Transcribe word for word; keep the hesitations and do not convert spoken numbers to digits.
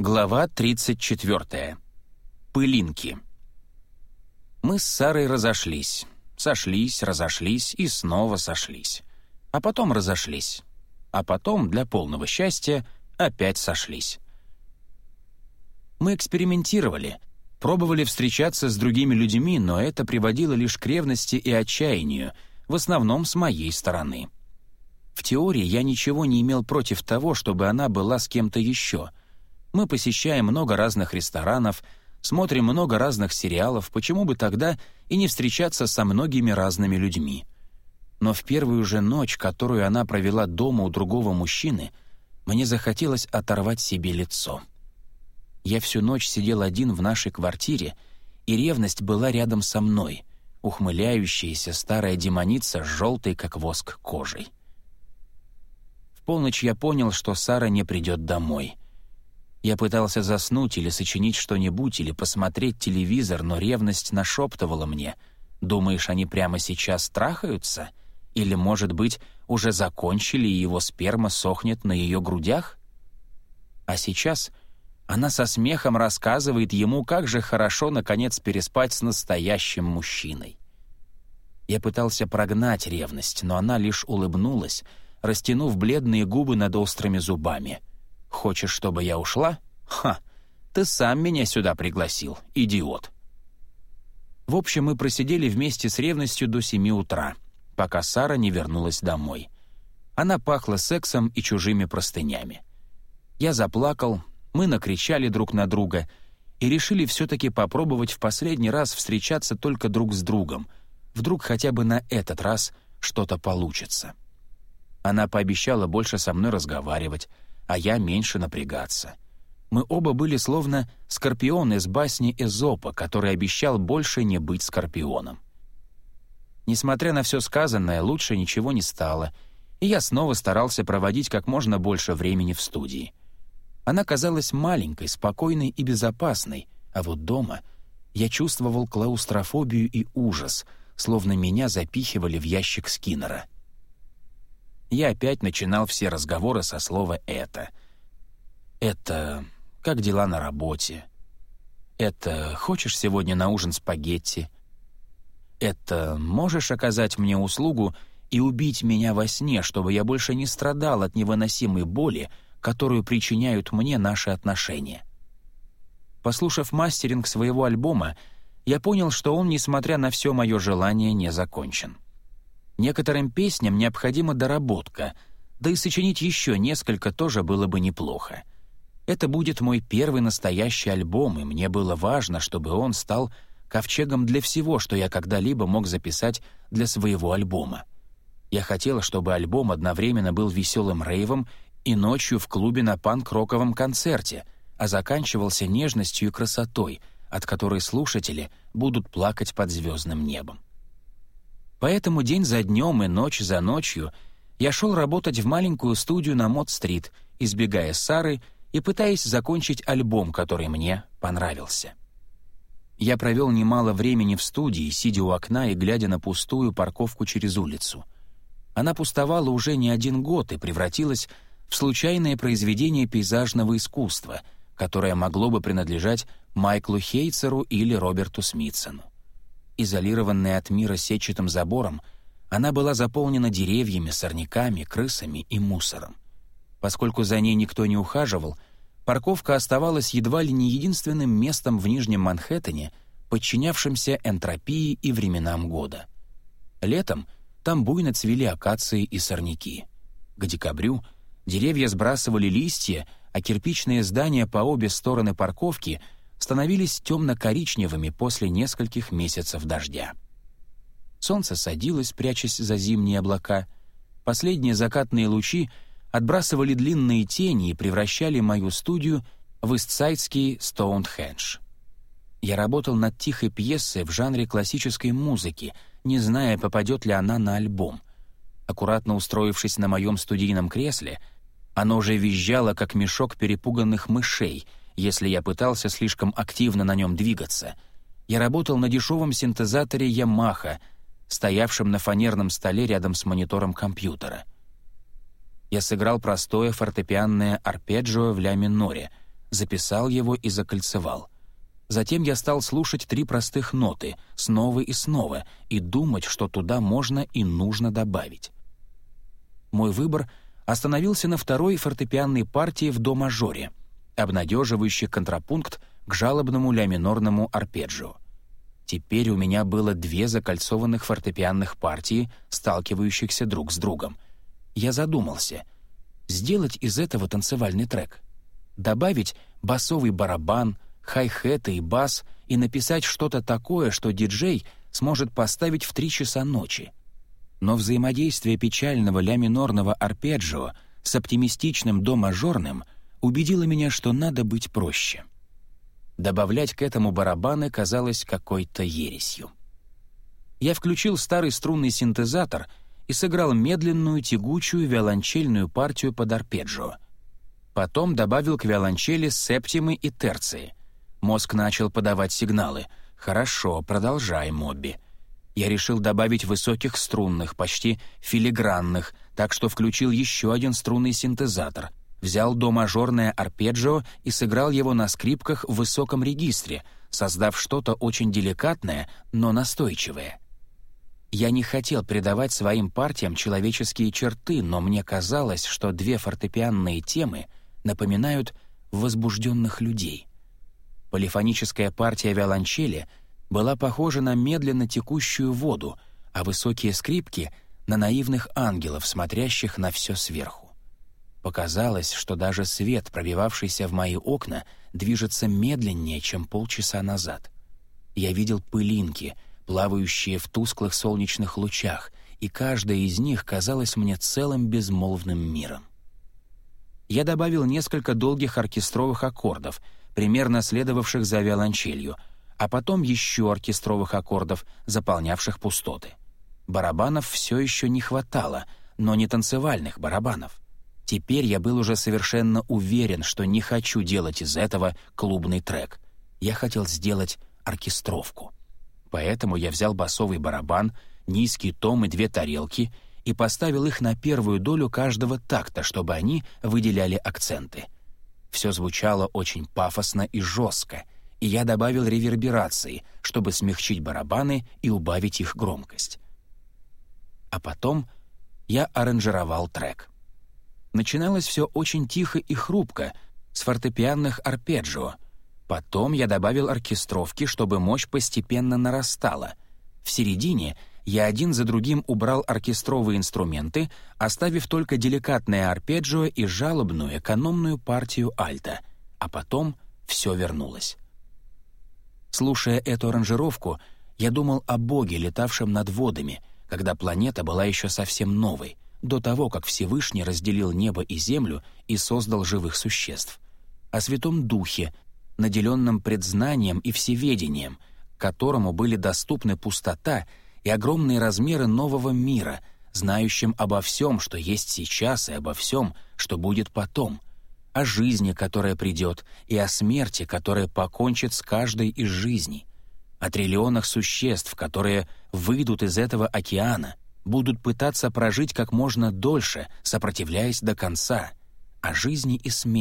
Глава тридцать четвёртая. Пылинки. Мы с Сарой разошлись. Сошлись, разошлись и снова сошлись. А потом разошлись. А потом, для полного счастья, опять сошлись. Мы экспериментировали, пробовали встречаться с другими людьми, но это приводило лишь к ревности и отчаянию, в основном с моей стороны. В теории я ничего не имел против того, чтобы она была с кем-то еще. Мы посещаем много разных ресторанов, смотрим много разных сериалов, почему бы тогда и не встречаться со многими разными людьми. Но в первую же ночь, которую она провела дома у другого мужчины, мне захотелось оторвать себе лицо. Я всю ночь сидел один в нашей квартире, и ревность была рядом со мной, ухмыляющаяся старая демоница с желтой, как воск, кожей. В полночь я понял, что Сара не придет домой. Я пытался заснуть или сочинить что-нибудь, или посмотреть телевизор, но ревность нашептывала мне: «Думаешь, они прямо сейчас трахаются? Или, может быть, уже закончили, и его сперма сохнет на ее грудях?» А сейчас она со смехом рассказывает ему, как же хорошо, наконец, переспать с настоящим мужчиной. Я пытался прогнать ревность, но она лишь улыбнулась, растянув бледные губы над острыми зубами. «Хочешь, чтобы я ушла? Ха! Ты сам меня сюда пригласил, идиот!» В общем, мы просидели вместе с ревностью до семи утра, пока Сара не вернулась домой. Она пахла сексом и чужими простынями. Я заплакал, мы накричали друг на друга и решили все-таки попробовать в последний раз встречаться только друг с другом. Вдруг хотя бы на этот раз что-то получится. Она пообещала больше со мной разговаривать, а я меньше напрягаться. Мы оба были словно скорпион из басни Эзопа, который обещал больше не быть скорпионом. Несмотря на все сказанное, лучше ничего не стало, и я снова старался проводить как можно больше времени в студии. Она казалась маленькой, спокойной и безопасной, а вот дома я чувствовал клаустрофобию и ужас, словно меня запихивали в ящик Скиннера. Я опять начинал все разговоры со слова «это». «Это... как дела на работе?» «Это... хочешь сегодня на ужин спагетти?» «Это... можешь оказать мне услугу и убить меня во сне, чтобы я больше не страдал от невыносимой боли, которую причиняют мне наши отношения?» Послушав мастеринг своего альбома, я понял, что он, несмотря на все мое желание, не закончен. Некоторым песням необходима доработка, да и сочинить еще несколько тоже было бы неплохо. Это будет мой первый настоящий альбом, и мне было важно, чтобы он стал ковчегом для всего, что я когда-либо мог записать для своего альбома. Я хотел, чтобы альбом одновременно был веселым рейвом и ночью в клубе на панк-роковом концерте, а заканчивался нежностью и красотой, от которой слушатели будут плакать под звездным небом. Поэтому день за днем и ночь за ночью я шел работать в маленькую студию на Мод-стрит, избегая Сары и пытаясь закончить альбом, который мне понравился. Я провел немало времени в студии, сидя у окна и глядя на пустую парковку через улицу. Она пустовала уже не один год и превратилась в случайное произведение пейзажного искусства, которое могло бы принадлежать Майклу Хейцеру или Роберту Смитсону. Изолированная от мира сетчатым забором, она была заполнена деревьями, сорняками, крысами и мусором. Поскольку за ней никто не ухаживал, парковка оставалась едва ли не единственным местом в Нижнем Манхэттене, подчинявшимся энтропии и временам года. Летом там буйно цвели акации и сорняки. К декабрю деревья сбрасывали листья, а кирпичные здания по обе стороны парковки становились темно-коричневыми после нескольких месяцев дождя. Солнце садилось, прячась за зимние облака. Последние закатные лучи отбрасывали длинные тени и превращали мою студию в истсайдский Стоунхендж. Я работал над тихой пьесой в жанре классической музыки, не зная, попадет ли она на альбом. Аккуратно устроившись на моем студийном кресле, оно уже визжало, как мешок перепуганных мышей, если я пытался слишком активно на нем двигаться. Я работал на дешевом синтезаторе Yamaha, стоявшем на фанерном столе рядом с монитором компьютера. Я сыграл простое фортепианное арпеджио в ля миноре, записал его и закольцевал. Затем я стал слушать три простых ноты снова и снова и думать, что туда можно и нужно добавить. Мой выбор остановился на второй фортепианной партии в до-мажоре, обнадеживающий контрапункт к жалобному ля-минорному арпеджио. Теперь у меня было две закольцованных фортепианных партии, сталкивающихся друг с другом. Я задумался, сделать из этого танцевальный трек, добавить басовый барабан, хай-хеты и бас и написать что-то такое, что диджей сможет поставить в три часа ночи. Но взаимодействие печального ля-минорного арпеджио с оптимистичным до-мажорным убедило меня, что надо быть проще. Добавлять к этому барабаны казалось какой-то ересью. Я включил старый струнный синтезатор и сыграл медленную, тягучую виолончельную партию под арпеджио. Потом добавил к виолончели септимы и терции. Мозг начал подавать сигналы. «Хорошо, продолжай, Мобби». Я решил добавить высоких струнных, почти филигранных, так что включил еще один струнный синтезатор, взял до-мажорное арпеджио и сыграл его на скрипках в высоком регистре, создав что-то очень деликатное, но настойчивое. Я не хотел придавать своим партиям человеческие черты, но мне казалось, что две фортепианные темы напоминают возбужденных людей. Полифоническая партия виолончели была похожа на медленно текущую воду, а высокие скрипки — на наивных ангелов, смотрящих на все сверху. Показалось, что даже свет, пробивавшийся в мои окна, движется медленнее, чем полчаса назад. Я видел пылинки, плавающие в тусклых солнечных лучах, и каждая из них казалась мне целым безмолвным миром. Я добавил несколько долгих оркестровых аккордов, примерно следовавших за виолончелью, а потом еще оркестровых аккордов, заполнявших пустоты. Барабанов все еще не хватало, но не танцевальных барабанов. Теперь я был уже совершенно уверен, что не хочу делать из этого клубный трек. Я хотел сделать оркестровку. Поэтому я взял басовый барабан, низкий том и две тарелки и поставил их на первую долю каждого такта, чтобы они выделяли акценты. Все звучало очень пафосно и жестко, и я добавил реверберации, чтобы смягчить барабаны и убавить их громкость. А потом я аранжировал трек. Начиналось все очень тихо и хрупко, с фортепианных арпеджио. Потом я добавил оркестровки, чтобы мощь постепенно нарастала. В середине я один за другим убрал оркестровые инструменты, оставив только деликатное арпеджио и жалобную экономную партию альто, а потом все вернулось. Слушая эту аранжировку, я думал о Боге, летавшем над водами, когда планета была еще совсем новой, до того, как Всевышний разделил небо и землю и создал живых существ, о Святом Духе, наделенном предзнанием и всеведением, которому были доступны пустота и огромные размеры нового мира, знающим обо всем, что есть сейчас, и обо всем, что будет потом, о жизни, которая придет, и о смерти, которая покончит с каждой из жизней, о триллионах существ, которые выйдут из этого океана, будут пытаться прожить как можно дольше, сопротивляясь до конца, о жизни и смерти,